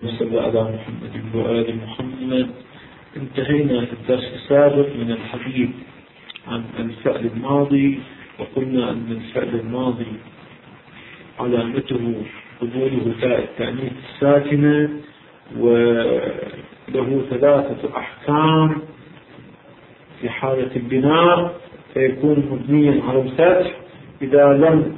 صلى على محمد وآل محمد. انتهينا في الدرس السابق من الحديث عن الفعل الماضي، وقلنا أن الفعل الماضي علامته قبوله تاء التأنيث الساكنة، وله ثلاثة أحكام. في حالة البناء فيكون مبنيا على الفتح إذا لم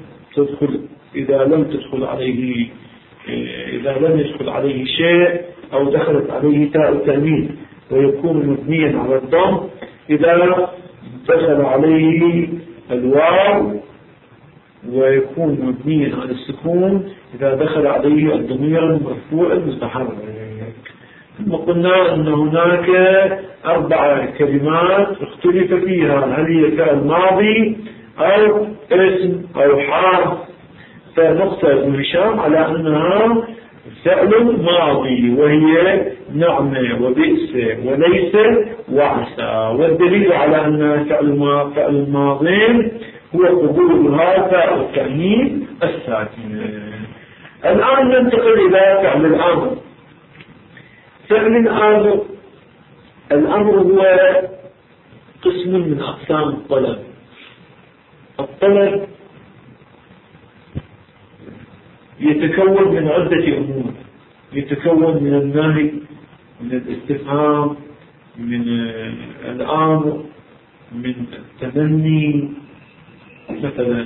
يدخل عليه شيء أو دخلت عليه تاء التأنيث، ويكون مبنيا على الضم إذا دخل عليه الواو، ويكون مبنيا على السكون إذا دخل عليه الضمير المرفوع المتحرك. ثم قلنا أن هناك 4 كلمات اختلف فيها، هل هي فعل ماضي أو اسم أو حرف. فنقطة ابن هشام على أنها فعل ماضي، وهي نعمة وبئس وليس وعسى، والدليل على أنها فعل ماضي هو قبولها تاء التأنيث الساكنة. الآن ننتقل إلى فعل الأمر. فعل الأمر هو قسم من أقسام الطلب. الطلب يتكون من عدة أمور، يتكون من النهي، من الاستفهام، من الأمر، من التمني مثلا.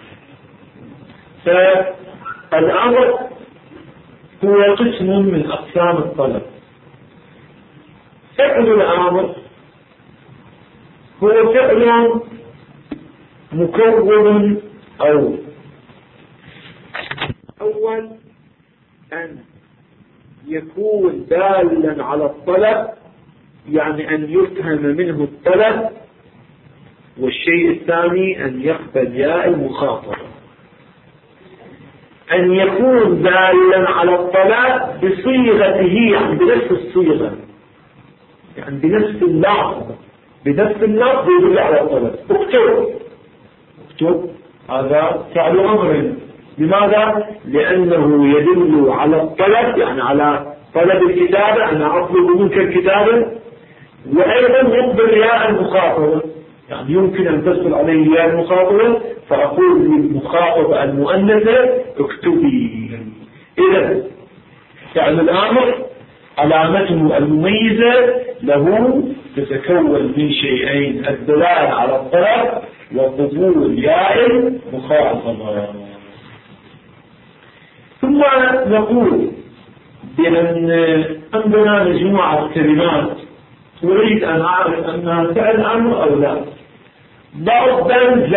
فالأمر هو قسم من أقسام الطلب. فعل الأمر هو فعل مكون أول أن يكون دالا على الطلب، يعني أن يفهم منه الطلب. والشيء الثاني أن يقبل ياء المخاطبة، أن يكون دالا على الطلب بصيغته، يعني بنفس الصيغة، يعني بنفس اللفظ يدل على الطلب. اكتب هذا فعل أمر. لماذا؟ لأنه يدل على الطلب، يعني على طلب الكتابة، أنا أطلب منك الكتابة. وأيضا يقبل ياء المخاطبة، يعني يمكن أن تدخل عليه ياء المخاطبة، فأقول للمخاطبة المؤنثة اكتبي. إذا فعل الأمر علامته المميزة له تتكون من شيئين: الدلالة على الطلب وقبول ياء المخاطبة. ثم نقول بأن عندنا مجموعة كلمات أريد أن أعرف أنها فعل أمر أو لا. ضربا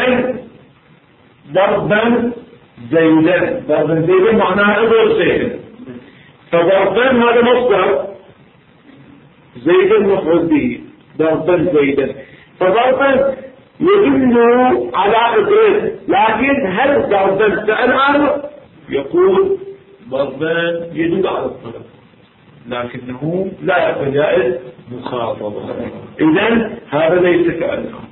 زيدا معناها اضرب زيدا، فضربا هذا مصدر، زيدا مفعول به، ضربا زيدا، فضربا يدل على اضرب. لكن هل ضربا فعل أمر؟ يقول ضربا يدل على الطلب، لكنه لا يقبل ياء مخاطبة. إذن هذا ليس فعل أمر.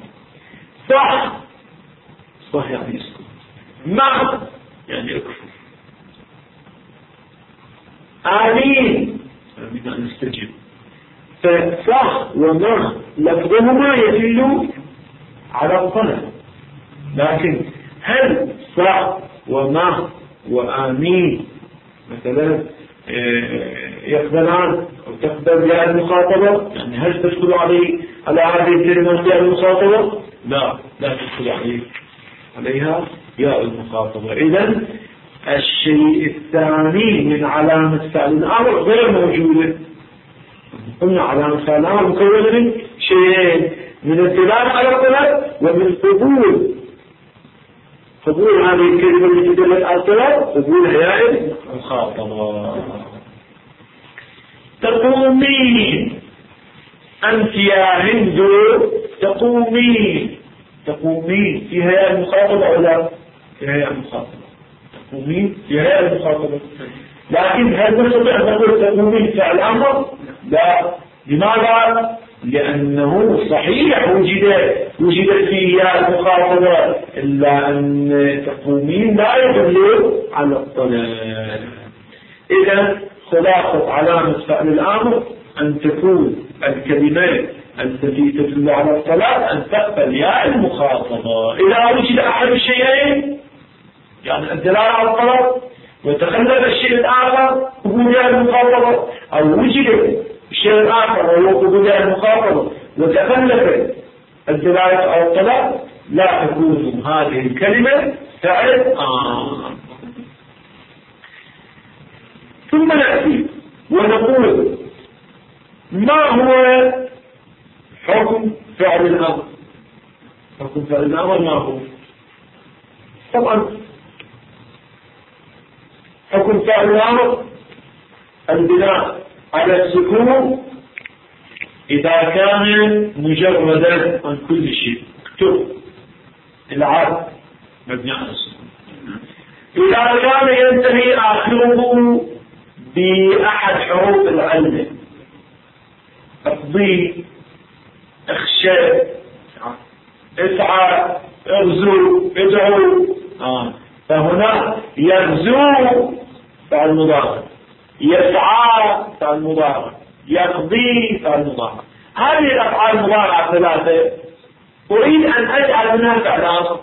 صح يعني يسكت، مع يعني اكفر، آمين يعني استجب. فصح ومع لفظهما يدل على الطلب، لكن هل صح ومع وآمين مثلا يقبلان أو تقبل ياء المخاطبة؟ يعني هل تدخل على هذه الكلمة ياء المخاطبة؟ لا تدخل عليها ياء المخاطبة. إذن الشيء الثاني من علامة فعل الأمر غير موجودة. قلنا علامة فعل الأمر مكونة من شيئين: من الدلالة على الطلب ومن قبول هذه الكلمة التي تدل على الطلب، قبول ياء المخاطبة. تقومين أنت يا هند، تقومين فيها ياء المخاطبة أو لا؟ فيها ياء المخاطبة. تقومين فيها ياء المخاطبة، لكن هل نستطيع أن نقول تقومين فعل أمر؟ لا. لماذا؟ لأنه صحيح وجدت فيه ياء المخاطبة، إلا أن تقومين لا يدل على الطلب. إذا خلاصة علامة فعل الأمر أن تكون الكلمات التي تدل على الصلاة أن تقبل ياء المخاطبة. إذا وجد أحد الشيئين يعني الدلالة على الطلب وتخلف الشيء الآخر قبول ياء المخاطبة، أو وجد الشيء الآخر وهو قبول ياء المخاطبة وتخلف الدلالة على الطلب، لا تكون هذه الكلمة فعل آمر. ثم نأتي ونقول ما هو حكم فعل الأمر؟ حكم فعل الأمر ما هو؟ طبعا حكم فعل الأمر البناء على السكون إذا كان مجردا عن كل شيء. اكتب العرض مبني على السكون. إذا كان ينتهي آخره بأحد حروف العلة، أقضي، اخشى، اسعى، اغزو، ادعو، فهنا يغزو فعل مضارع، يسعى فعل مضارع، يقضي فعل مضارع. هذه الأفعال المضارعة ثلاثة أريد أن أجعل منها فعل أمر،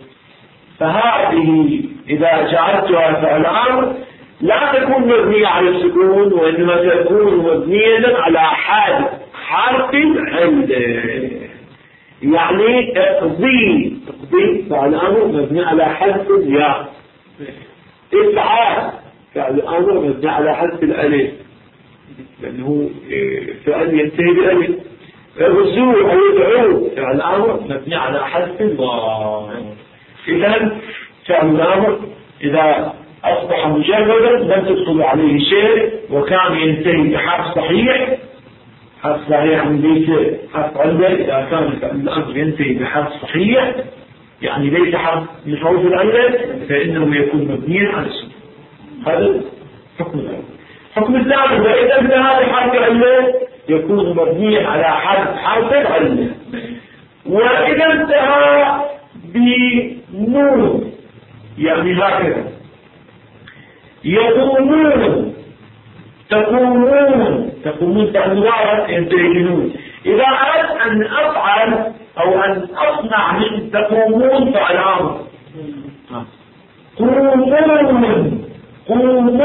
فهذه إذا جعلتها فعل أمر لا تكون مبنية على السكون، وإنما تكون مبنية على حرف العلة. يعني اقضي فعل أمر مبني على حرف الياء، اسعى فعل أمر مبني على حرف الألف لأنه فعل ينتهي بألف، اغزو أو يدعو فعل أمر مبني على حرف الواو. إذن فعل الأمر إذا أصبح مجردا لم تدخل عليه شيء وكان ينتهي بحرف صحيح، حرف صحيح يعني ليس حرف علة. إذا كان الأمر ينتهي بحرف صحيح يعني ليس حرف من حروف العلة فإنه يكون مبنيا على السكون. هذا حكم الأول. حكم الثاني وإذا انتهى بحرف العلة يكون مبنيا على حرف العلة، وإذا انتهى بنون يعني هكذا يقومون، تقومون فعل مضارع ينتهي بنون. إذا أردت أن أفعل أو أن أصنع من تقومون فعل أمر، قومون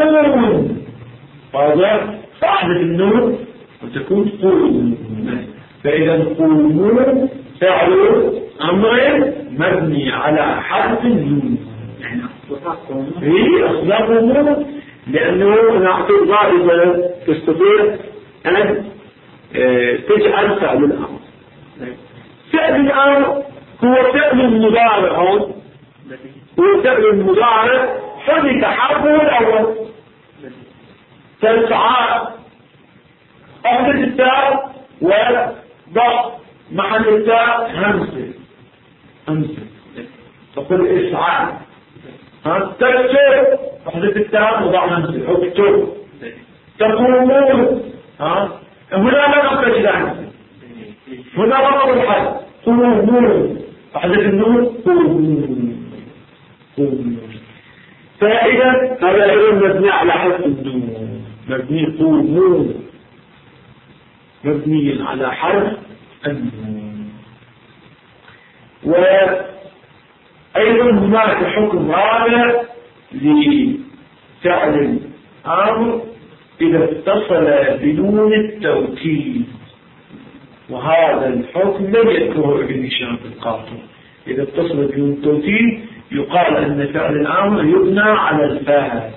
هذا فأحدث النون وتكون قومون. فإذا قومون فعل أمر مبني على حرف النون. هي أصدقهم لأنه نعطي ضائبة تستطيع أن تجعل فعل الأمر. فعل الأمر هو فعل مضارع، هو فعل مضارع حدث حرفه الأول. تسعى أحدث التاء وضع محل التاء همزة تقول إسعى. تكتب أحدث التاء وضع همزة اكتب. تقومون هنا لا نقصد همزة، هنا رفض الحد قومون أحدث النون قومون. فإذا هذا أيضا مبني على حرف النون، مبني قومون مبني على حرف النون. وأيضا هناك حكم رابع لفعل الأمر إذا اتصل بدون التوكيد، وهذا الحكم لم يذكره ابن هشام في القاطع. إذا اتصل بدون التوكيد يقال أن فعل الأمر يبنى على الفاء،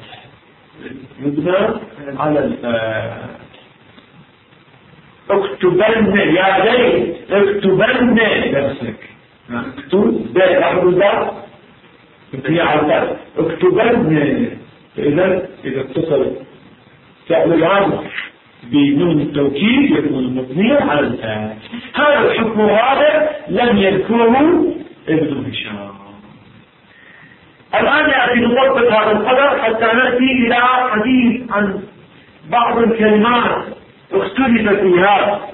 اكتبن يا زيد اكتبن درسك، اكتب ده لحظة ده هي على اكتبن. إذا اتصل فعل الأمر بنون التوكيد يكون مبني على الفاء. هذا الحكم هذا لم يذكره ابن هشام. الآن يأتي نطبق هذا القدر حتى نأتي إلى حديث عن بعض الكلمات اختلف فيها.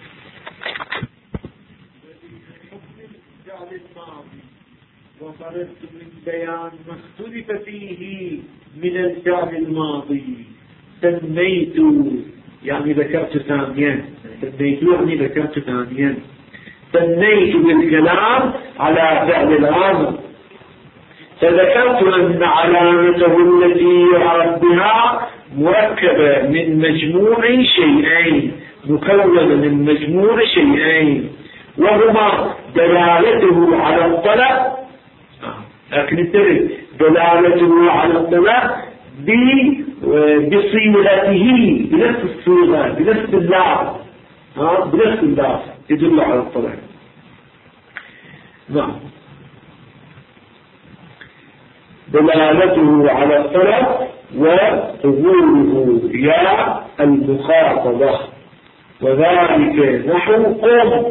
وفردت من بيان ما اختلف فيه من الفعل الماضي سميت يعني ذكرت ثانيا، سميت يعني ذكرت ثانيا. سميت بالكلام على فعل الأمر، فذكرت أن علامته التي يعرف بها مركبة من مجموع شيئين، مكونة من مجموع شيئين، وهما دلالته على الطلب، لكن انتبه، دلالته على الطلب بصيغته، بنفس الصيغة، بنفس اللفظ، بنفس اللفظ يدل على الطلب. نعم، دلالته على الطلب وظهوره يا المخاطبة، وذلك نحو قم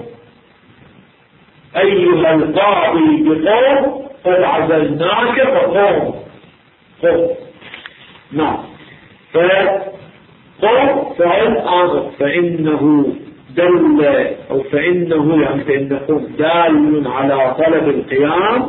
أيها القاضي بقوم قد عزلناك فقوم، قم. نعم، فقم فعل أمر، فإنه دل أو فإنه يعني فإنكم دال على طلب القيام،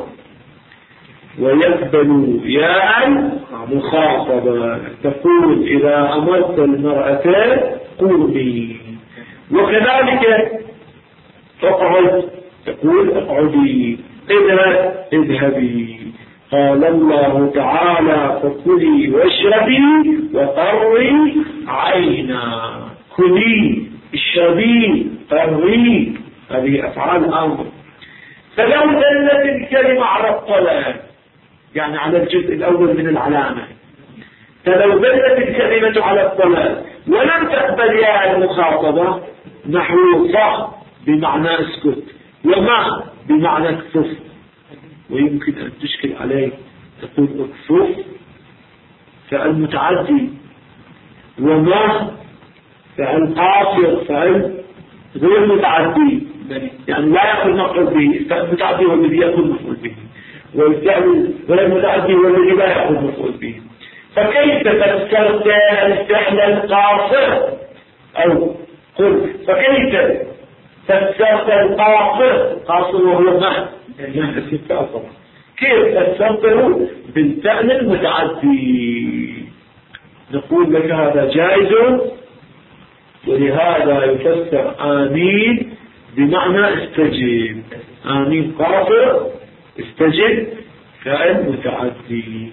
ويقبل يا المخاطبة، تقول إذا أمرت المرأة قومي، وكذلك اقعد تقول اقعدي، اذهب اذهبي. قال الله تعالى فكلي واشربي وقري عينا، كلي اشربي قري، هذه أفعال أمر. فلو دلت الكلمة على الطلب، يعني على الجزء الأول من العلامة، فلو دلت الكلمة على الطلب ولم تقبل يا المخاطبة، نحو صح بمعنى اسكت، وما بمعنى اكفف، ويمكن أن تشكل عليه تقول اكفف فعل متعدي، وما فعل قاصر، فعل غير متعدي، يعني لا يأخذ مفعول به، الفعل المتعدي هو الذي يأخذ مفعول به، والفعل غير المتعدي هو الذي لا يأخذ مفعول به. فكيف فسرت الفعل القاصر، أو قل فكيف فسرت القاصر، قاصر وهو ما كيف فسرته بالفعل المتعدي؟ نقول لك هذا جائز، ولهذا يفسر آمين بمعنى استجب، آمين قاصر، استجب فعل متعدي.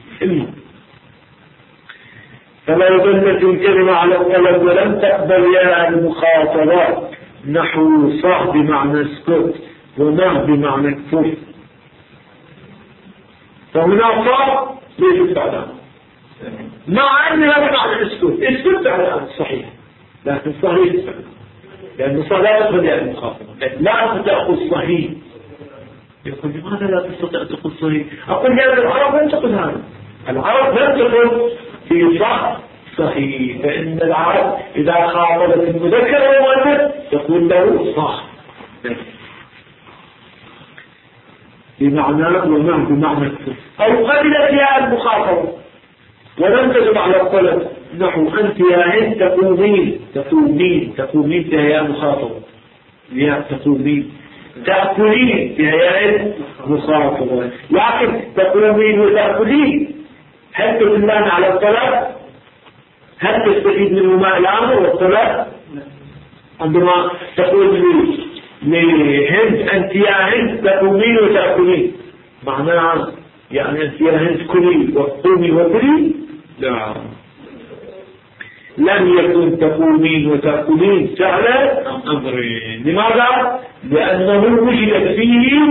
فلا دلت الكلمة على الطلب ولم تقبل يا المخاطبة، نحو صح بمعنى اسكت، وما بمعنى اكفف، فهنا صح ليس فعلا، مع أنها بمعنى اسكت، اسكت فعلا صحيح، لكن صحيح فعلا، لأن صح لا يقبل يا المخاطبة، لا تأخذ صحيح. يقول لماذا لا تستطيع تقول صحيح؟ أقول يا العرب لم تقل هذا، العرب لم تقل في صح صحيح، فإن العرب إذا خاطبت المذكر والمؤنث تقول له صح بمعنى وما بمعنى الكفر، أو قبلت يا المخاطبة ولم تجب على الطلب، نحو أنت يا هند تقومين، تقومين، تقومين فيها يا مخاطبة، يا تقومين، تأكلين فيها يا مخاطبة، لكن تقومين وتأكلين هل تدلان على الطلب؟ هل تستفيد منهما الأمر والطلب؟ عندما تقول لهند أنت يا هند تقومين وتأكلين، معناها يعني أنت يا هند كلي وقومي وكلي؟ لا، لم يكن تقومين وتأكلين فعل أمرين. لماذا؟ لأنه وجد فيه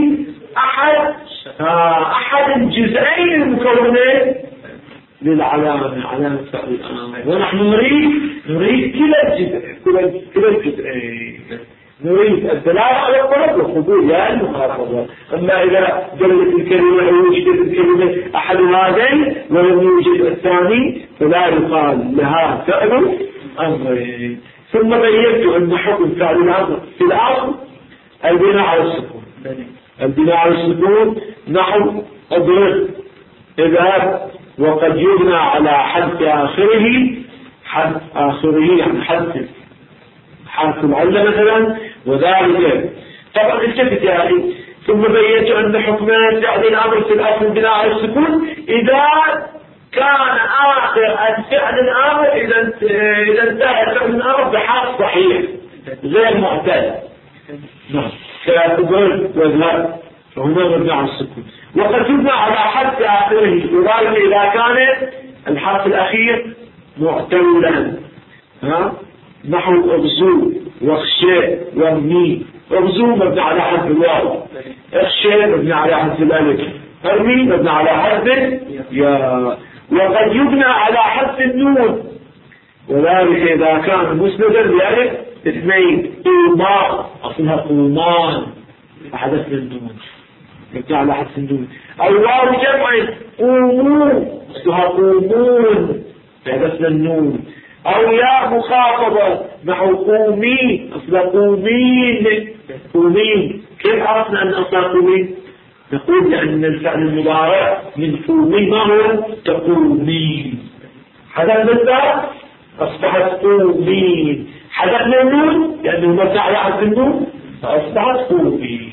أحد الجزئين المكونين للعلامة، علامة فعل الأمر، ونحن نريد كلا الجزئين، نريد الدلالة على الطلب والقبول يا المخاطبة. أما إذا دلت الكلمة أو وجدت الكلمة أحد هذين ولم يوجد الثاني فلا يقال لها فعل أمر. ثم بينت أن حكم فعل الأمر في الأصل البناء على السكون، البناء على السكون نحو اضرب، اذهب، وقد يبنى على حذف آخره، حذف آخره يعني حرف العلة مثلا، وذلك طبعا التفت يعني. ثم بينت أن حكم فعل الأمر في الأصل بناء على السكون إذا كان آخر الفعل الآمر إذا انتهى الفعل الآمر بحرف صحيح غير معتل. نعم كأقول وذهب فهنا مبني على السكون. وقد تبنى على حرف آخره وذلك إذا كان الحرف الأخير معتلا نحو أغزو واخشى وارمي. أغزو مبني على حرف الواو، اخشى مبني على حرف الألف، ارمي مبني على حرف يا. وقد يبنى على حرف النون وذلك إذا كان مسندا بألف اثنين قومان أصلها قومان فحدثنا النون مبني على حرف النون. أو واو جمع قوموا أصلها قومون فحدثنا النون. أو يا مخاطبة نحو قومي أصلها قومين قومين. كيف عرفنا أن أصلها قومين؟ نقول لأن الفعل المضارع من قومي ما هو تقومين. حدثنا الفعل أصبحت قومين. حدثنا النون لأنه مبني على حرف النون فأصبحت قومين.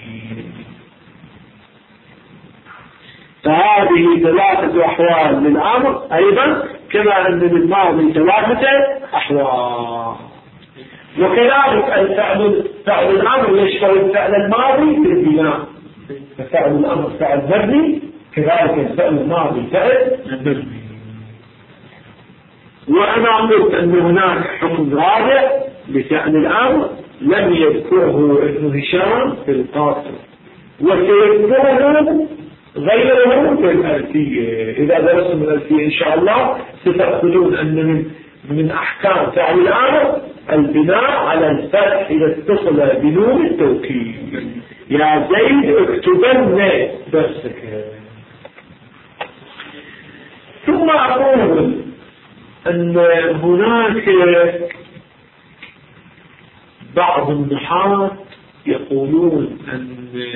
فهذه ثلاثة أحوال للأمر أيضا كما أن للماضي ثلاثة أحوال. وكذلك فعل الأمر يشمل الفعل الماضي في البناء. ففعل الأمر فعل مبني كذلك الفعل الماضي فعل مبني. وأنا قلت أن هناك حكم رابع لفعل الأمر لم يذكره ابن هشام في القاصر وسيذكره غيره في الألفية. إذا درستم الألفية إن شاء الله ستأخذون أن من أحكام فعل الأمر البناء على الفتح إذا اتصل بنون التوكيد. يا زيد اكتبن درسك. ثم أقول أن هناك بعض النحاة يقولون أن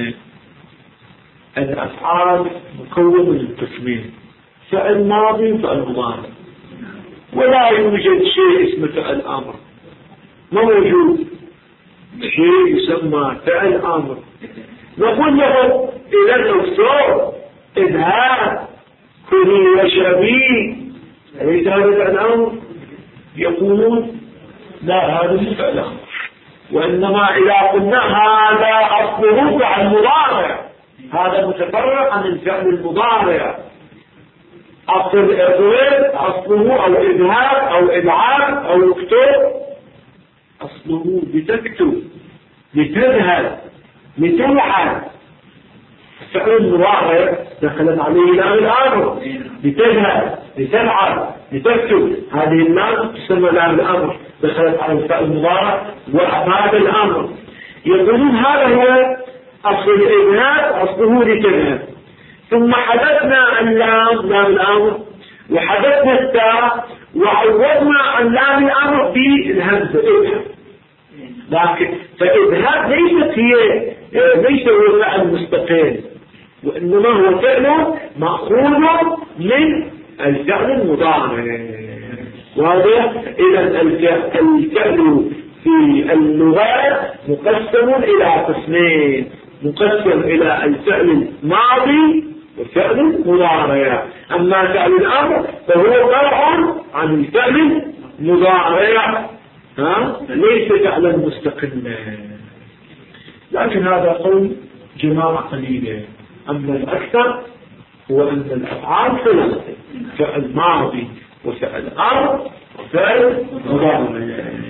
الأفعال مكونة من قسمين فعل ماضي وفعل مضارع ولا يوجد شيء اسمه فعل أمر. ما موجود شيء يسمى فعل أمر. نقول له إذا اكسر اذهب كلي واشربي أليس هذا فعل أمر؟ يقولون لا هذا مش فعل أمر وإنما إذا قلنا هذا أصله فعل مضارع هذا متفرع عن الفعل المضارع. أصل الإضراب أصله أو إذهاب أو إبعاد أو اكتب أصله بتكتب لتذهب لتلعب. الفعل المضارع دخلت عليه لام الأمر لتذهب لتلعب لتكتب. هذه اللام تسمى لام الأمر دخلت على الفعل المضارع وأفاد الأمر. يقولون هذا هو أصل الإذهاب أصله لتذهب. ثم حدثنا اللام لام الأمر وحدثنا التاء وعوضنا عن لام الأمر بالهمزة اذهب. لكن فإذهاب ليس هو فعل مستقل وإنما هو فعل مأخوذ من الفعل المضارع. واضح؟ إذا الفعل في اللغة مقسم إلى قسمين مقسم إلى الفعل الماضي والفعل المضارع. أما فعل الأمر فهو فرع عن الفعل المضارع ليس فعلا مستقلا. لكن هذا قول جماعة قليلة. أما الأكثر هو أن الأفعال ثلاثة فعل ماضي وفعل أمر وفعل مضارع.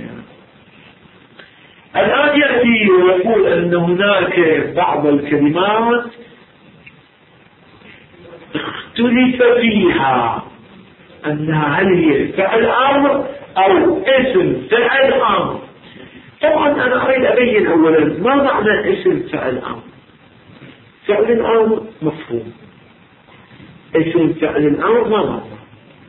الآن يأتي ويقول أن هناك بعض الكلمات اختلف فيها أنها هل هي فعل أمر أو اسم فعل أمر. طبعا أنا أريد أبين أولا ما معنى اسم فعل أمر. فعل الأمر مفهوم، اسم فعل الأمر ما معنى.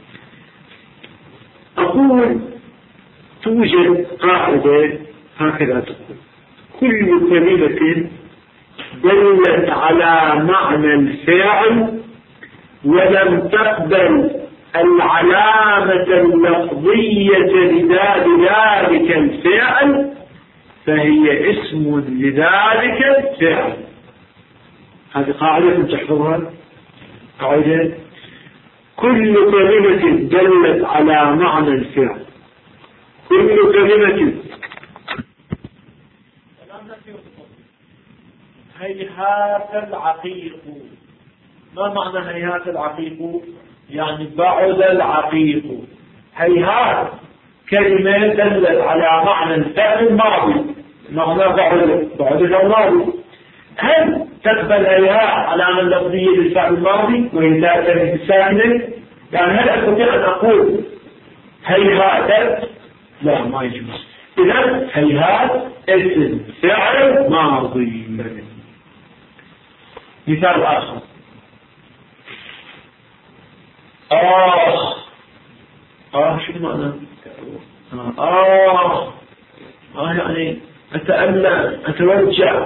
أقول توجد قاعدة هكذا تقول كل كلمة دلت على معنى الفعل ولم تقبل العلامة اللفظية لذلك الفعل فهي اسم لذلك الفعل. هذه قاعدة تحفظها قاعدة كل كلمة دلت على معنى الفعل. كل كلمة. هيهات العقيق. ما معنى هيهات العقيق؟ يعني بعد العقيق. هيهات كلمة دلت على معنى الفعل الماضي، معنى بعد الماضي. هل تقبل هيهات علامة لفظية للفعل الماضي وهي تأتي بالساكنة؟ يعني هل أستطيع أن أقول هيهات؟ لا، ما يجوز. إذن هيهات اسم فعل ماضي. مثال آخر: شو معنى يعني أتألم، أتوجع،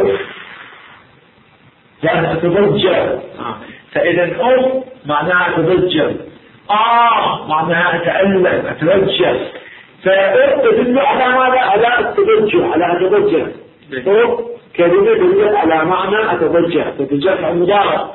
يعني أتضجر. فإذا معناها أتضجر، معناها أتألم، أتوجع. فتدل على ماذا؟ على التضجر، على أتضجر. كلمة تدل على معنى أتضجر، تتضجر في المضارع.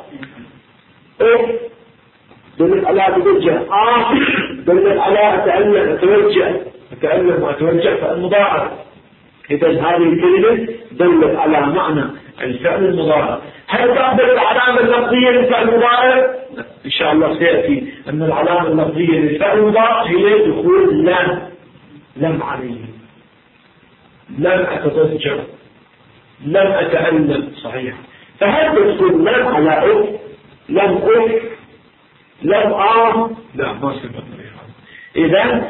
دلت على أتضجر. دلت على أتألم، أتوجع، أتألم وأتوجع في المضارع. إذا هذه الكلمة دلت على معنى الفعل المضارع. هل تقبل العلامة اللفظية للفعل المضارع؟ إن شاء الله سيأتي أن العلامة اللفظية للفعل المضارع هي دخول لم عليه. لم أتضجر، لم أتألم. صحيح. فهل تدخل لم على لم لم لا، ما سبب. إذا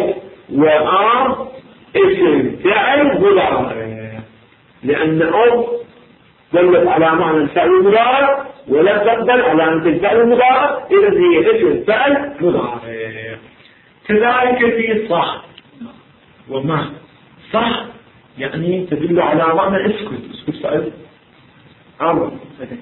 اسم فعل مضارع، لأن دلت على معنى الفعل المضارع ولم تقبل علامة الفعل المضارع، إذا هي اسم فعل مضارع. كذلك في صح وما. صح يعني تدل على معنى اسكت فعل أمر.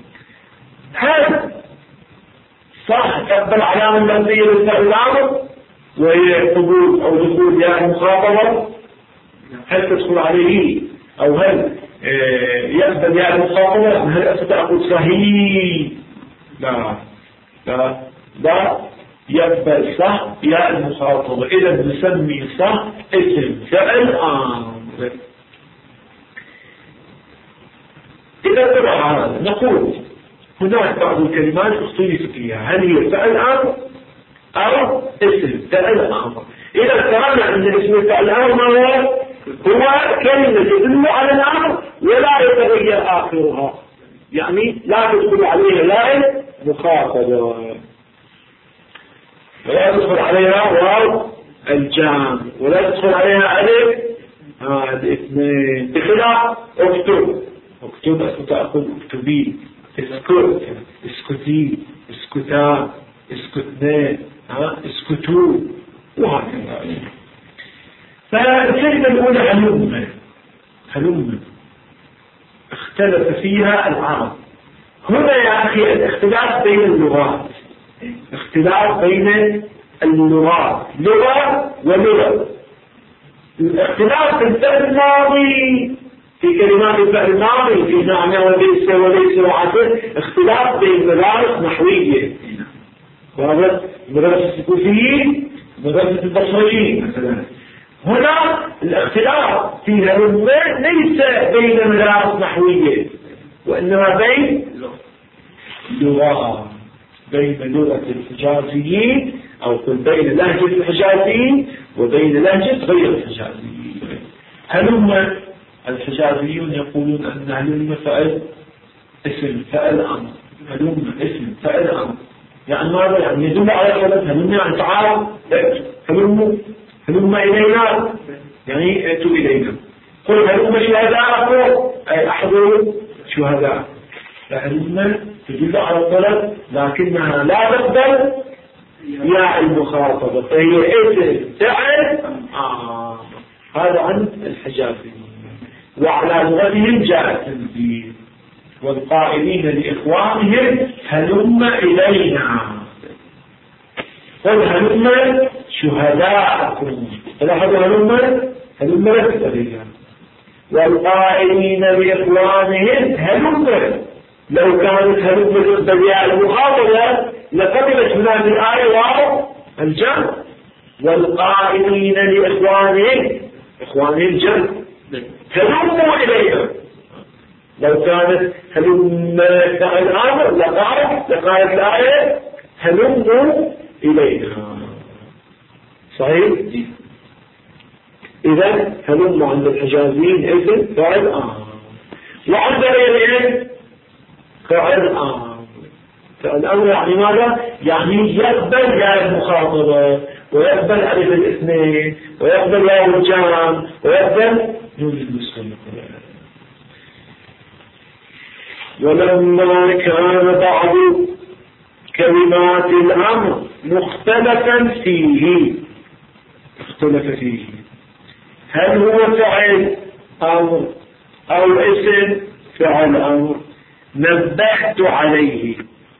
هل صح تقبل علامة لفظية للفعل الأمر وهي قبول أو دخول ياء المخاطبة؟ هل تدخل عليه أو هل يقبل ياء المخاطبة؟ هل أستأخذ صحيح؟ لا يقبل صح ياء المخاطبة. إذا نسمي صح اسم فعل أمر. إذا طبعا نقول هناك بعض الكلمات اختلف فيها، هل هي فعل أمر أو اسم فعل أمر. إذا افترضنا أن اسم فعل أمر هو كلمة تدل على الأمر ولا يتغير آخرها، يعني لا تدخل عليها لا مخاطبة ولا تدخل عليها واو الجام ولا تدخل عليها ألف. هذه اثنين. بخلاف اكتب تأخذ اكتبي، اسكت، اسكتي، اسكتان، اسكتنين، اسكتوا، وهكذا. فالكلمة الأولى هلم اختلف فيها العرب. هنا يا أخي الاختلاف بين اللغات، اختلاف بين اللغات، لغة ولغة. الاختلاف في الفعل الماضي، في كلمات الفعل الماضي، في نعم وليس وعسر، اختلاف بين مدارس نحوية. مدرسة الكوفيين، مدرسة البصريين مثلا. هنا الاختلاف في هلم ليس بين مدارس نحوية، وإنما بين لغات، بين لغة الحجازيين أو بين لهجة الحجازيين وبين لهجة غير الحجازيين. هلم الحجازيون يقولون أن هلم فعل اسم فعل أمر. هلم اسم فعل أمر يعني ماذا؟ يعني يدل على الولد. هلم يعني تعال، هلم إلينا يعني ائتوا إلينا. قل هلم شهداءكم أي أحضروا شهداء. فهلم تدل على الطلب لكنها لا تقبل ياء المخاطبة، فهي اسم فعل هذا عند الحجازيين. وعلى لغتهم جاء التنزيل والقائلين لإخوانهم هلم إلينا، قل هلم شهداءكم. فلاحظوا هلم لك إلينا. والقائلين لإخوانهم هلم، لو كانت هلم بالياء المخاطبة لقبلت هنا في الآية واو الجمع، والقائلين لإخوانهم، إخوانهم الجمع، هلموا إلينا. لو كانت هلم الأمر لقالت الآية هلموا إلينا. صحيح؟ إذا هلموا عند الحجازيين اسم فعل آمر، وعند غيرهم فعل آمر. فعل آمر يعني ماذا؟ يعني يقبل يا المخاطبة، ويقبل ألف الاثنين، ويقبل واو الجمع، ويقبل نون النسوة. ولما كان بعض كلمات الأمر مختلفا فيه، اختلف فيه هل هو فعل أمر أو اسم فعل أمر، نبهت عليه.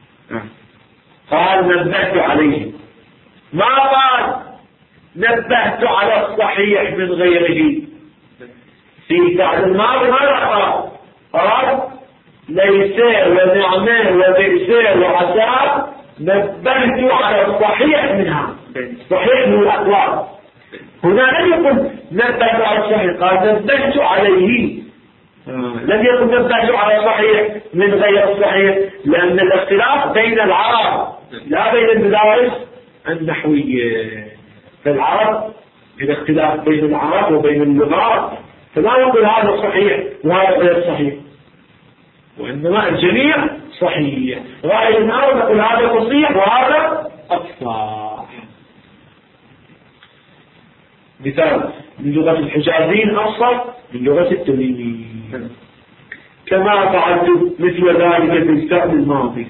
قال نبهت عليه، ما قال نبهت على الصحيح من غيره. في فعل الماضي ماذا قال ليس ونعمه وبئس وعسى، نبهت على الصحيح منها، صحيح من الأقوال. هنا لم يقل نبهت على الصحيح، قال نبهت عليه، لم يقل نبهت على الصحيح من غير الصحيح، لأن الاختلاف بين العرب لا بين المدارس النحوية. فالعرب الاختلاف بين العرب وبين اللغات، فلا نقول هذا صحيح وهذا غير صحيح، وإنما الجميع صحيح. رأي النار نقول هذا فصيح وهذا أفصح. مثال من لغة الحجازين أفصح من لغة التميميين. كما فعلت مثل ذلك في الفعل الماضي،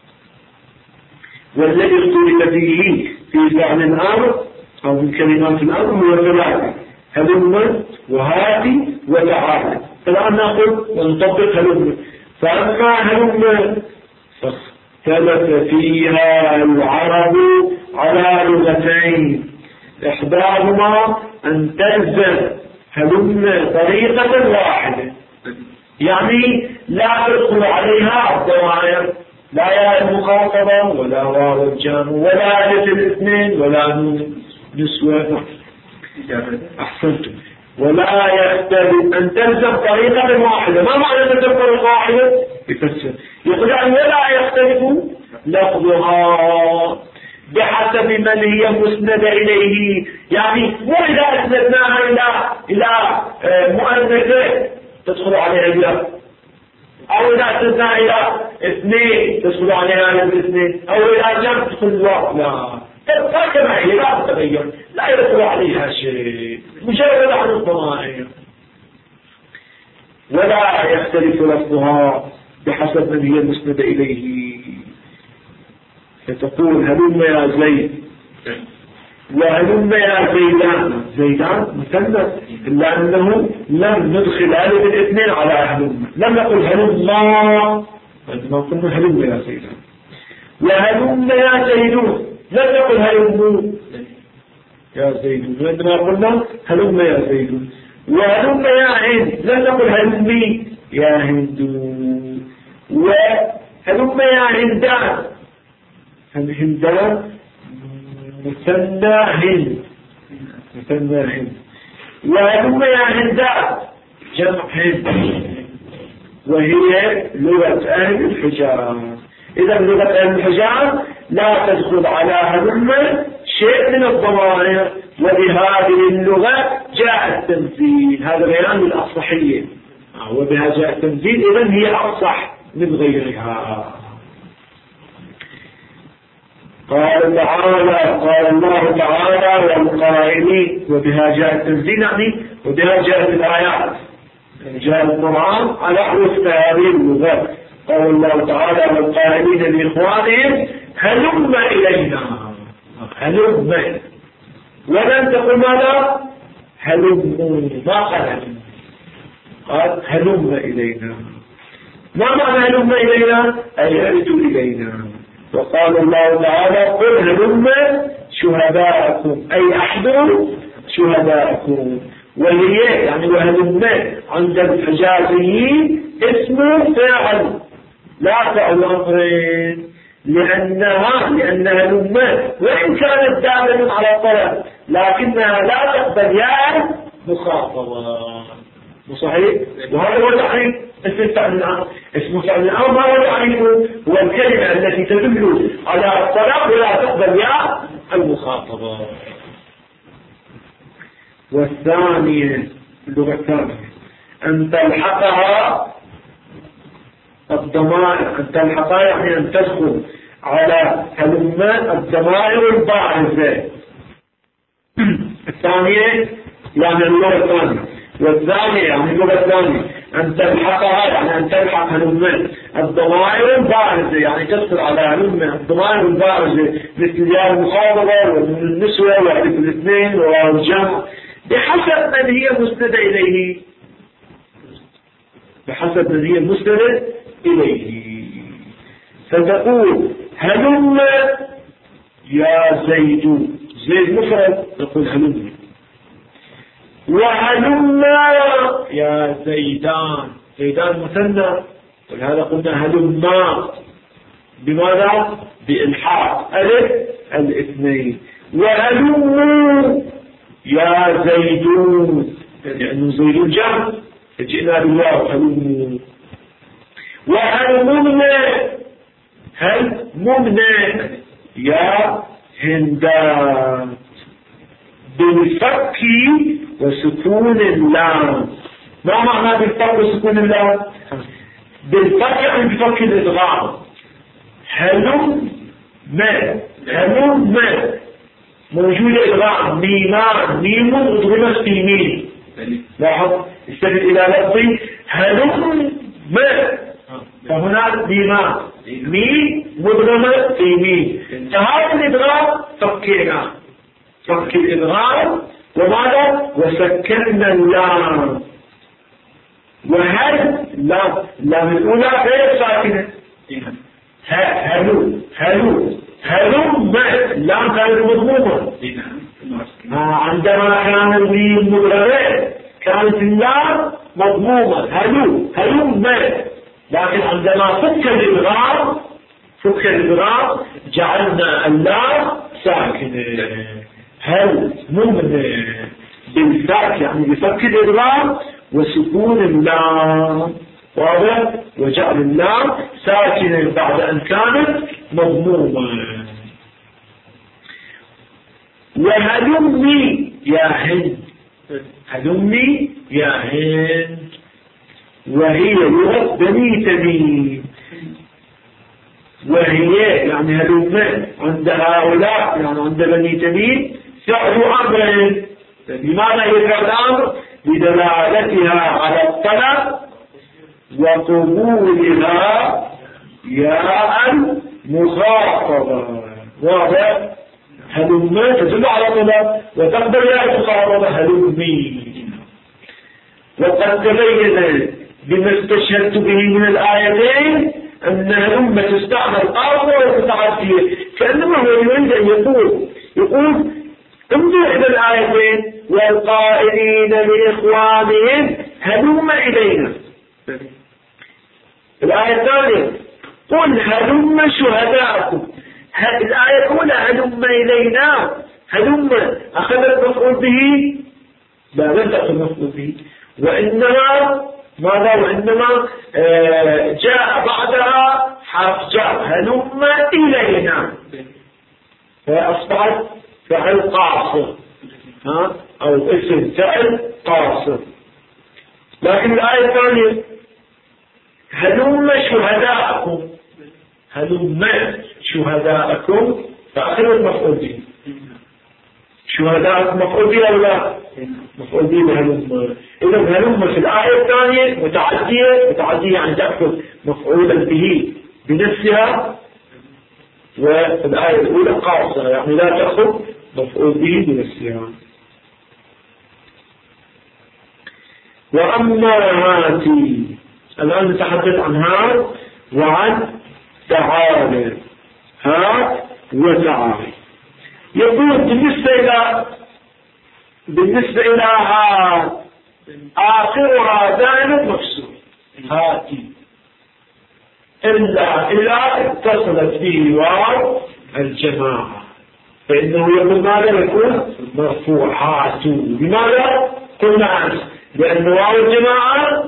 والذي اختلف فيه في فعل الأمر أو من كلمات الأمر هو ثلاثة: هلم وهاتي وتعالى. الآن نأخذ ونطبق هلم. فأما هلم فاختلف فيها العرب على لغتين، إحداهما أن تلزم هلم طريقة واحدة، يعني لا تدخل عليها الضمائر، لا يا المخاطبة ولا واو الجمع ولا ألف الاثنين ولا نون نسوة. أحسنتم. ولا يختلف أن تلزم طريقة واحدة. ما معنى أن تلزم طريقة واحدة؟ يفسر يقول أن ولا يختلف لفظها بحسب من هي مسندة إليه، يعني مو إذا أسندناها إلى مؤنثة تدخل عليها الياء، أو إذا أسندناها إلى اثنين تدخل عليها الاثنين، أو إلى جمع تدخل الواو. لا، تبقى كما هي لا تتغير، لا يدخل عليها شيء، مجرد عن الضمائر. ولا يختلف لفظها بحسب من هي المسندة إليه، فتقول هلم يا زيد وهلم يا زيدان. زيدان مثنى، إلا أنه لم ندخل ألف الاثنين على هلم، لم نقل هلم عندما قلنا هلم يا زيدان. وهلم يا زيدون لم نقل هلم يا زيدون، عندما قلنا هلم يا زيدون. وهلم يا هند لم نقل هلمي يا هندون. وهلم يا هندان، الهندان مثنى هند، مثنى هند. وهلم يا هندان جمع هند، وهي لغة أهل الحجاز. إذا لغة أهل الحجاز لا تدخل على هلم شيء من الضمائر، وبهذه اللغة جاء التنزيل. هذا بيان الأصحية، وبها جاء التنزيل، إذن هي أصح من غيرها. قال الله تعالى والقائلين، وبها جاء التنزيل، يعني وبها جاءت الآيات، يعني جاء القرآن على حروف هذه اللغة. قال الله تعالى والقائلين لإخوانهم هلم إلينا، هلم، ولن تقل ماذا؟ هلموا، ما قال هلم إلينا. ما معنى هلم إلينا؟ أي أتوا إلينا. وقال الله تعالى قل هلم شهداءكم، أي أحضروا شهداءكم. وهي يعني وهلم عند الحجازيين اسم فاعل لا فعل أمرين، لأنها لما وإن كانت دالة على الطلب لكنها لا تقبل يا مخاطبة. صحيح؟ وهذا هو تعريف اسم فعل الأمر. اسم فعل الأمر ما هو تعريفه؟ هو الكلمة التي تدل على الطلب ولا تقبل يا المخاطبة. والثانية اللغة الثانية أن تلحقها الضمائر. أن تلحقها يعني أن تدخل على هلما الضمائر البارزة. الثانية يعني اللغة الثانية. والثانية يعني اللغة الثانية أن تلحقها يعني أن تلحق هلما الضمائر البارزة، يعني تدخل على هلما الضمائر البارزة مثل يا المخاطبة والنسوة وعليك الاثنين والجمع بحسب من هي مسندة إليه. بحسب من هي مسندة إليه. فتقول هلم يا زيد. زيد مفرد نقول هلم. وهلم يا زيدان. زيدان مثنى ولهذا قلنا هلما. بماذا؟ بإلحاق ألف الاثنين. وهلم يا زيدون لأنه زيدون جمع فجئنا بالواو هلم. وهلمنا هلمنا يا هندات بالفك وسكون اللام. ما معنى بالفك وسكون اللام؟ بالفك يعني بفك الإدغام. هلم ما موجود إدغام ميمان ميم أدغمت في ميم. لاحظ استفد إلى لفظي هلم ما فهناك ميمان ميم مدغمة في ميم. فهذا الإدغام فكينا فك الإدغام وماذا؟ وسكننا اللام. وهل لام الأولى غير ساكنة. هلم لام كانت مضمومة. عندما كان الميم مدغمة كانت اللام مضمومة هلم لكن عندما فك الإدغام جعلنا اللام ساكنة. هل ممن بالفك يعني بفك الإدغام وسكون اللام. واضح؟ وجعل اللام ساكنة بعد أن كانت مضمومة. وهلمي يا هند. هلمي يا هند وهي لغة بني تميم. وهي يعني هلم عند هؤلاء يعني عند بني تميم فعل أمر. لماذا هي فعل أمر؟ لدلالتها على الطلب وقبولها يا المخاطبة. واضح؟ هلم تدل على طلب وتقبل يا المخاطبة هلمي. وقد تبين بما استشهدت به من الآيتين أن هلم تستعمل قاصرة ومتعدية. كأنما هو يريد أن يقول انظر إلى الآيتين والقائلين لإخوانهم هلم إلينا. الآية الثانية قل هلم شهداءكم. الآية الأولى هلم إلينا هلم أخذت مفعول به؟ لا لم تأخذ مفعول به. وإنما ماذا؟ وإنما جاء بعدها حرف جر هلم إلينا فأصبحت فعل قاصر أو اسم فعل قاصر. لكن الآية الثانية هلم شهداءكم. هلم شهداءكم فأخذ المفعول به. شهداء مفعول به أو لا؟ مفعول به هلم. إذا هلم في الآية الثانية متعدية يعني تأخذ مفعولا به بنفسها. وفي الآية الأولى قاصرة يعني لا تأخذ مفعول به بنفسها. وأما هاتي الآن نتحدث عن هات وعن تعالى. هات وتعالى. يقول بالنسبة إلى هات آخرها دائما مكسور هاتي. إلا إذا اتصلت به واو الجماعة، فإنه يقول ماذا؟ يكون مرفوعات. لماذا؟ قلنا لأن واو الجماعة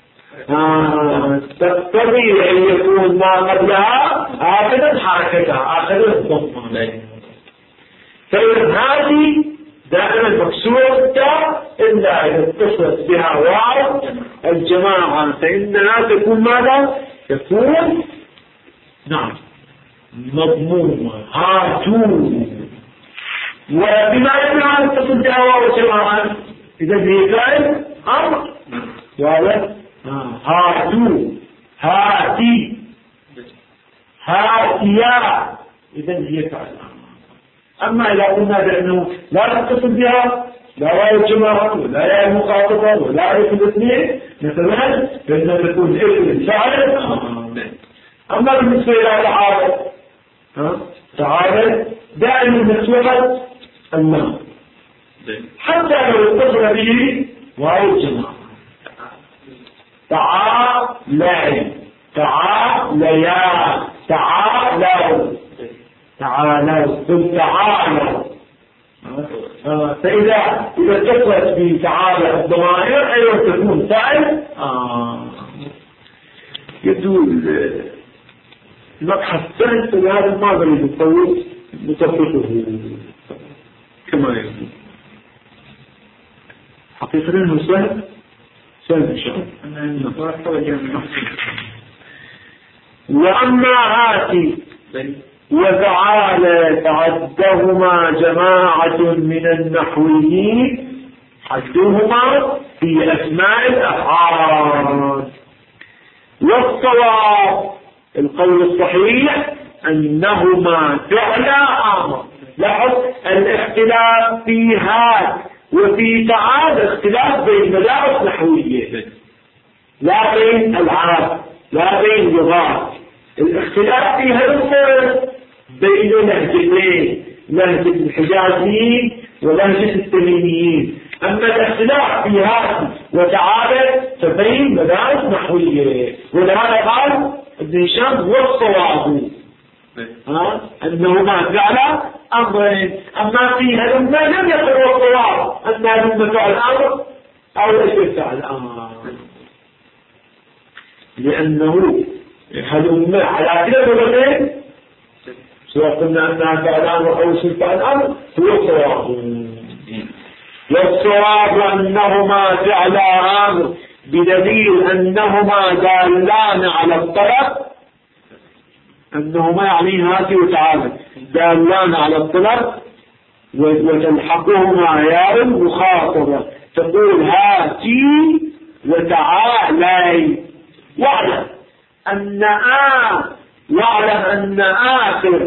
تقتضي أن يكون ما قبلها آخذا حركتها، آخذا الضمة. فإذا هذه دائما مكسورة إلا إذا اتصلت بها واو الجماعة، فإنها تكون ماذا؟ تكون نعم مضمومة. هاتوا. وبما أنها تتصل بها واو الجماعة إذا هي فاعل أمر، وهذا هاتوا، هاتي، هاتيا، إذا هي فاعل أمر. أما إذا قلنا بأنه لا تتصل بها لا واو الجماعة ولا ياء المخاطبة ولا ألف الاثنين مثلا، فإنها تكون اسم فاعل. أما بالنسبة إلى تعالى دائما مسوغة الماء حتى لو اتصل به واو الجماعة. تعالى، تعاليا، تعالوا، تعالوا، قل تعالوا. فإذا اتصلت بتعالى الضمائر أيضا تكون فاعل. يبدو المبحث الثالث لهذا الماضي اللي يطول نطبقه كما يبدو. حقيقة انه سهل إن شاء الله. وأما هاتي وتعالى فعدهما جماعة من النحويين، حدهما في أسماء الأفعال. والصواب القول الصحيح أنهما فعلا أمر. لاحظ الاختلاف في هات وفي تعالى اختلاف بين مدارس نحوية، لا بين العرب لا بين لغات. الاختلاف في هذا بين لهجتين، لهجة الحجازيين ولهجة التميميين. أما الاختلاف في هات وتعالى فبين مدارس نحوية. ولهذا قال ابن هشام والصواب أنهما فعلا أمرين. أما في هلما لم يقل والصواب أن هلما فعل أمر أو ليس فعل أمر، لأنه هلما على كلا لغتين سواء قلنا أنها فعل أمر أو ليس فعل أمر هو الصواب. والصواب أنهما فعل أمر بدليل أنهما دالان على الطلب، أنهما يعني هاتي وتعالى دالان على الطلب، وتلحقهما ياء المخاطبة تقول هاتي وتعالي. واعلم أن آخر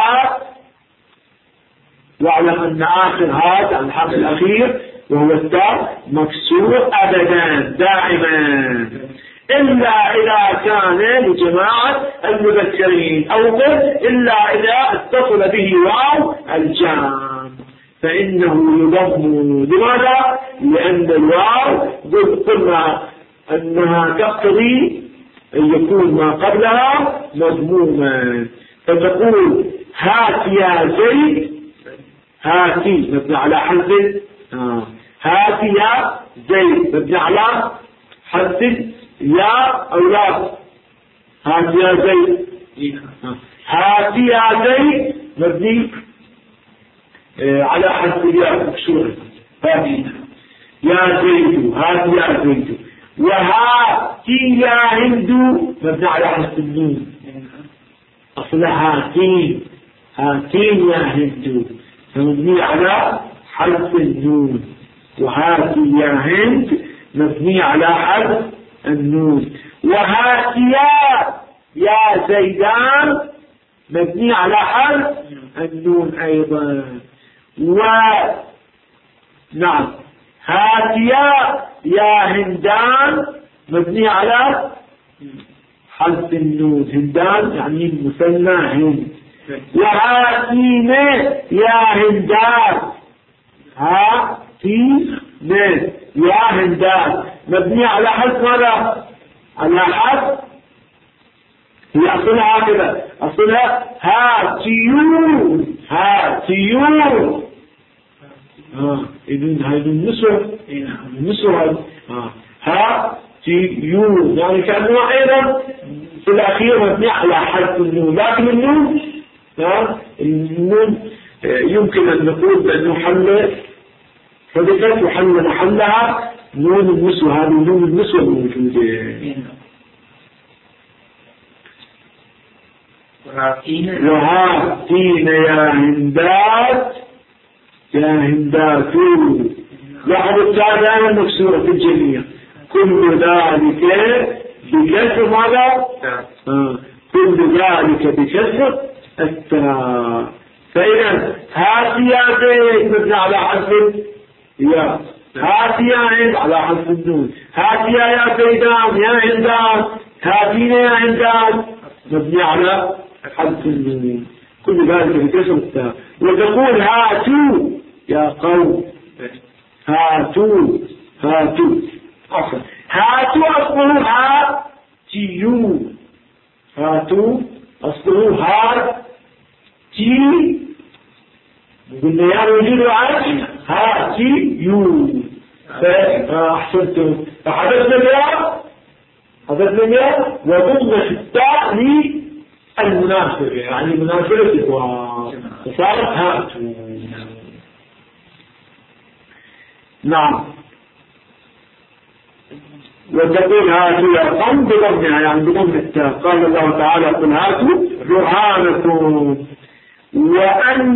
هات عن الحرف الأخير وهو التاء مكسور أبدا دائما، إلا إذا كان لجماعة المذكرين، أو إلا إذا اتصل به واو الجمع فإنه يضم. لماذا؟ لأن الواو قلنا أنها تقتضي أن يكون ما قبلها مضموما، فتقول هات يا زيد، هاتي مبني على حذف، هاتي يا زيد مبني على حذف يا أو لا، هاتي يا زيد، هاتي يا زيد مبني على حذف يا مكسورة، هاتي يا زيد، هاتي يا زيد. وهاتي يا هند مبني على حذف النون، أصلها هاتين، هاتين يا هند مبني على حذف النون، وهاتي يا هند مبني على حذف النون. وهاتيا يا زيدان مبني على حذف النون أيضا. نعم هاتيا يا هندان مبني على حذف النون، هندان يعني مثنى هند. وهاتين يا هندان، هاتين يا هندان مبني على حذف ماذا؟ على حذف هي أصلها هكذا، أصلها هاتيون هاتيون. إذن هذه النسوة هاتيون، يعني كأنه أيضا في الأخير مبني على حرف النون، لكن النون يمكن أن نقول بأنه حل فذكرت وحل محلها نون النسوة، هذه نون النسوة الموجودة. وهاتين يا هندات يا هنداتو، لاحظ التعبير المكسورة في الجميع، كل ذلك بكسر ماذا؟ كل ذلك بكسر التاء. فإذا هاتي يا زيد مبني على حرف يا، هاتي يا هند على حرف النون، هاتي يا زيدان يا هندان، هاتين يا هندان مبني على حرف النون، كل ذلك بكسر التاء. وتقول هاتوا يا قوم، هاتوا هاتوا أصلا هاتوا أصله هاتيو، هاتوا أصله هاتي، قلنا يا وجود عن هاتيو. فأحسنتم، فحدثنا اليوم وضمت التاء للمناسبة، يعني مناسبة الواو فصارت هاتوا. نعم. وتقول هاتوا يا قوم بضمها، يعني بضم التاء. قال الله تعالى قل هاتوا برهانكم وأن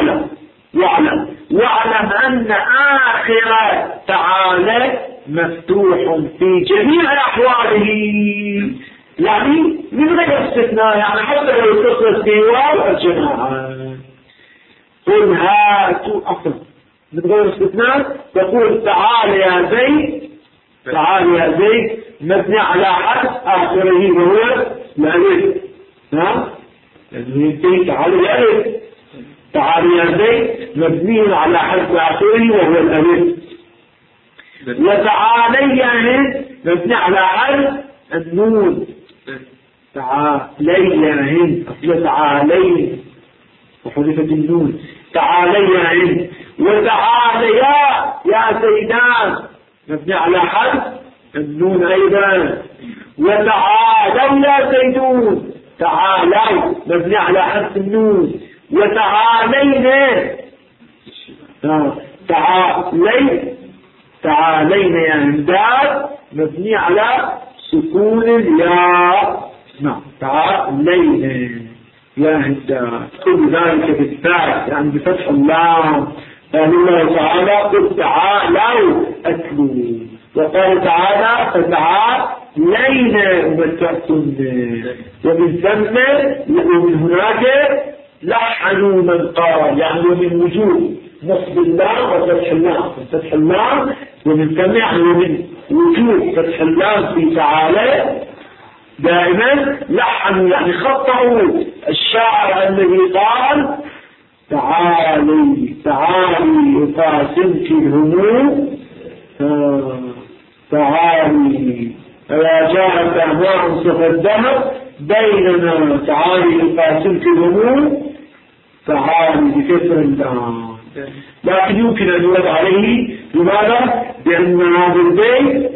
واعلم أن آخر تعالى مفتوح في جميع أحواله، يعني من غير استثناء، يعني حتى لو اتصل في واو الجماعة. قل هاتوا أصلا من غير استثناء، تقول تعال يا زيد، تعال يا زيد مبني على حرف آخره وهو الألف. لأنه تعال يا ألف، تعال يا زيد مبني على حرف آخره وهو الألف. وتعالي يا هند مبني على حرف النون، تعالي يا هند أصل تعالي وحذفت النون، تعالي يا هند. وتعالي يا زيدان مبني على حرف النون أيضا. وتعالوا يا زيدون، تعالوا مبني على حرف النون. وتعالينا تعالينا يا هندات مبني على سكون الياء. نعم تعالينا يا هندات، كل ذلك بالتاء يعني بفتح اللام. قال الله تعالى قل تعالوا أتلوا، وقال تعالى فتعالينا أمتعتنا. ومن هناك لحنوا من قال، يعني ومن وجود نصب اللام وفتح اللام، فتح اللام ومن ثم يعني ومن وجود فتح اللام في تعالى دائما لحنوا، يعني خطأوا الشاعر الذي قال تعالي أقاسمك الهموم، تعالي يا جاءت ما انصف الدهر بيننا، تعالي أقاسمك الهموم، تعالي بكسر اللام. لكن يمكن أن يرد عليه لماذا؟ بأن هذا البيت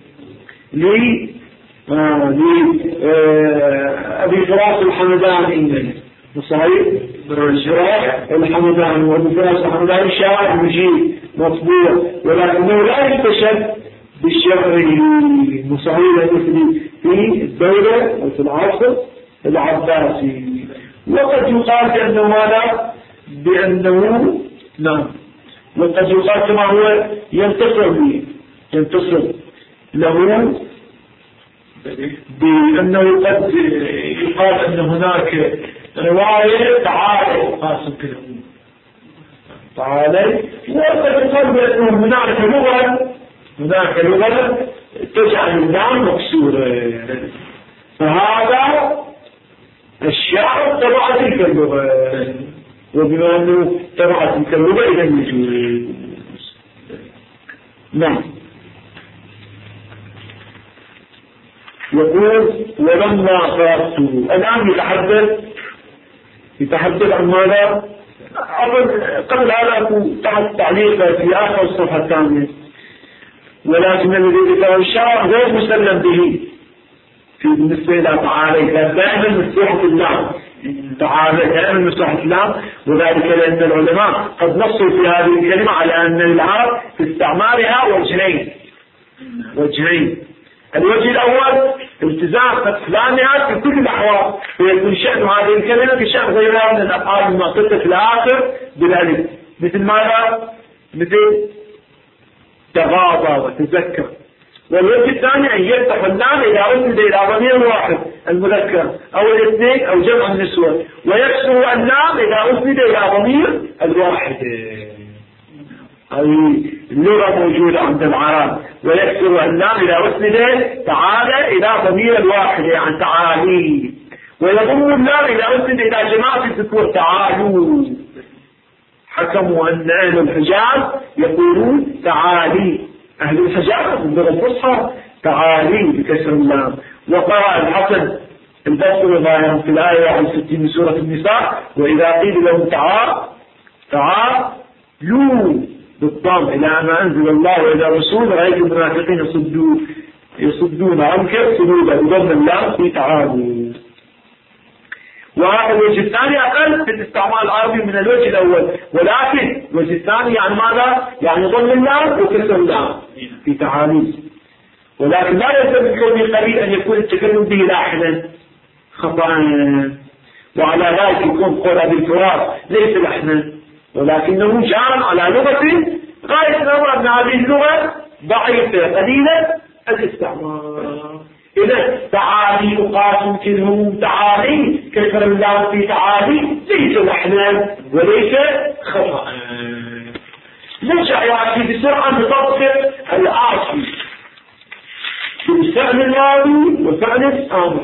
لأبي فراس الحمداني صحيح؟ الشراح الحمداني، وأبي فراس الحمداني شاعر مجيد مطبوع، ولكنه لا يكتشف بالشعر المصحيح مثل في الدولة أو في العصر العباسي. وقد يقال بأنه ماذا؟ بأنه نعم، وقد يقال كما هو ينتصر له بأنه قد يقال أن هناك رواية تعالى قاسم كده تعالى، وقد يقال بأنه هناك لغة تجعل اللام مكسورة، فهذا الشعر تبع تلك اللغة، وبما أنه تبع تلك اللغة إلى الوجود. نعم. يقول ولما خرجت. الآن يتحدث عن ماذا؟ قبل هذا تحت تعليق في آخر الصفحة الثانية، ولكن الذي ذكره الشرع غير مسلم به في بالنسبة إلى تعالى. دائما مفتوحة الله تعالى، دائما مفتوحة الله، وذلك لأن العلماء قد نصوا في هذه الكلمة على أن العرب في استعمالها وجهين. الوجه الأول التزام استخدامها في كل الأحوال، ويكون شأن هذه الكلمة كشأن غيرها من الأفعال المعطلة في الآخر بالألف، مثل ماذا؟ مثل تغاضى وتذكر. والوجه الثاني أن يفتح اللام إذا أسند إلى ضمير واحد المذكر أو الاثنين أو جمع النسوة، ويكسر اللام إذا أسند إلى ضمير الواحد. هذه اللغة موجودة عند العرب، ويكسر اللام إذا أسند تعالى إلى ضمير الواحد يعني تعالي، ويضم اللام إذا أسند إلى جماعة الذكور تعالوا. حكموا أن أهل الحجاز يقولون تعالي، أهل الحجاز باللغة الفصحى تعالي بكسر اللام. وقرأ الحسن البصري ظاهرا في الآية 61 من سورة النساء وإذا قيل لهم تعالوا بالضم إلى ما أنزل الله وإلى رسول رأيت المنافقين يصدون عنك صدودا بضم اللام في تعالوا. وهذا الوجه الثاني أقل في الاستعمال العربي من الوجه الأول، ولكن الوجه الثاني يعني ماذا؟ يعني ضم اللام وكسر اللام في تعالي، ولكن لا يلزم من كونه قليل أن يكون التكلم به لاحنا خطأ، وعلى ذلك يكون قول أبي الفراس ليس لحنا، ولكنه جار على لغة غاية الأمر أن هذه اللغة ضعيفة قليلة الاستعمال. إذا تعالي أقاسم كلهم تعالي كسر اللام في تعالي ليس لحنا وليس خطأ. نرجع يا أخي بسرعة نطبق الآتي في الفعل الماضي وفعل الأمر.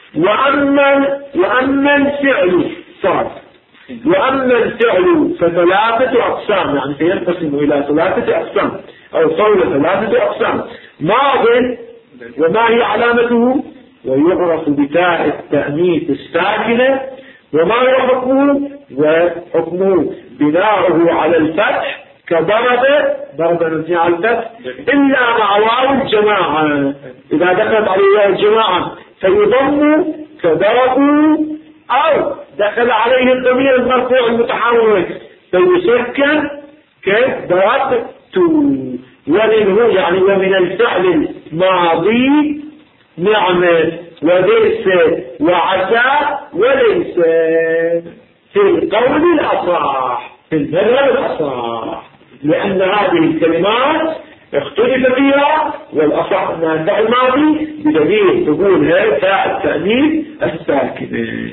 وأما الفعل صار، وأما الفعل فثلاثة أقسام، يعني سينقسم إلى ثلاثة أقسام أو قول ثلاثة أقسام: ماض وما هي علامته، ويعرف بتاء التأنيث الساكنة، وما هو حكمه، وحكمه بناؤه على الفتح كضرب مبني على الفتح إلا مع واو الجماعة، إذا دخلت عليه الجماعة فيضم كضربوا، أو دخل عليه الضمير المرفوع المتحرك فيسكن كضربت. ومنه يعني ومن الفعل الماضي نعمة وليس وعسى وليس في القول الأصح، في المذهب الأصح، لأن هذه الكلمات اختلف فيها، والأصح أنها فعل ماضي بدليل تقول هي فاء التأنيث الساكنة.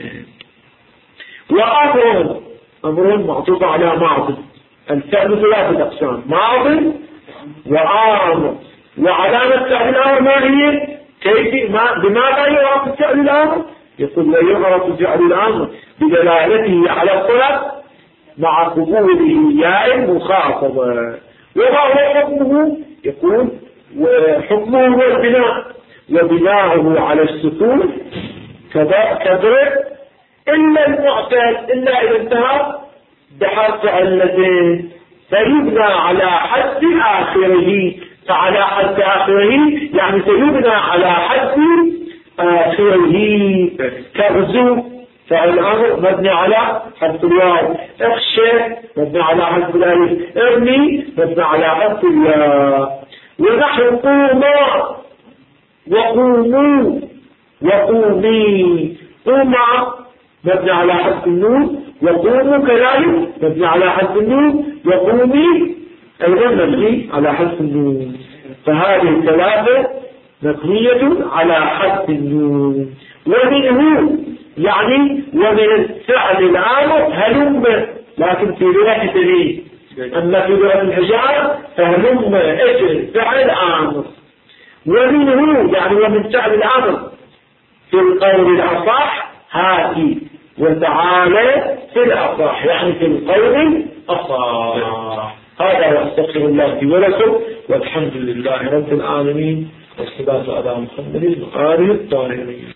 وأمر معطوف على ماضي، الفعل ثلاثة أقسام: ماض وآمر. وعلامة فعل الأمر ما هي؟ بماذا يعرف فعل الأمر؟ يقول لا يعرف فعل الأمر بدلالته على الطلب مع قبوله ياء مخاطبة. وما هو حكمه؟ يقول حكمه هو البناء، وبناؤه على السكون كضرب إلا المعتل، إلا إذا انتهى بحرف علتين فيبنى على حد آخره. فعلى حد آخره يعني سيبنى على حد آخره، كغزو فعل الأمر مبني على حرف الواو، اخشى مبني على حرف الألف، ارمي مبني على حرف الياء. ونحن قوما وقوموا وقومي، قوما مبني على حرف النون، وقوموا كذلك مبني على حرف النون، وقومي أيضا مبني على حرف النون. فهذه الثلاثة مبنية على حرف النون. ومنه يعني ومن فعل الآمر هلم، لكن في لغة تليه، أما في لغة الحجاز فهلم اسم فعل آمر. ومنه يعني ومن فعل الآمر في القول الأصح هاتي، وتعالى في الأصح يعني في القول الأصح. هذا واستغفر الله لي ولكم، والحمد لله رب العالمين. والصلاة على محمد وآله الطاهرين.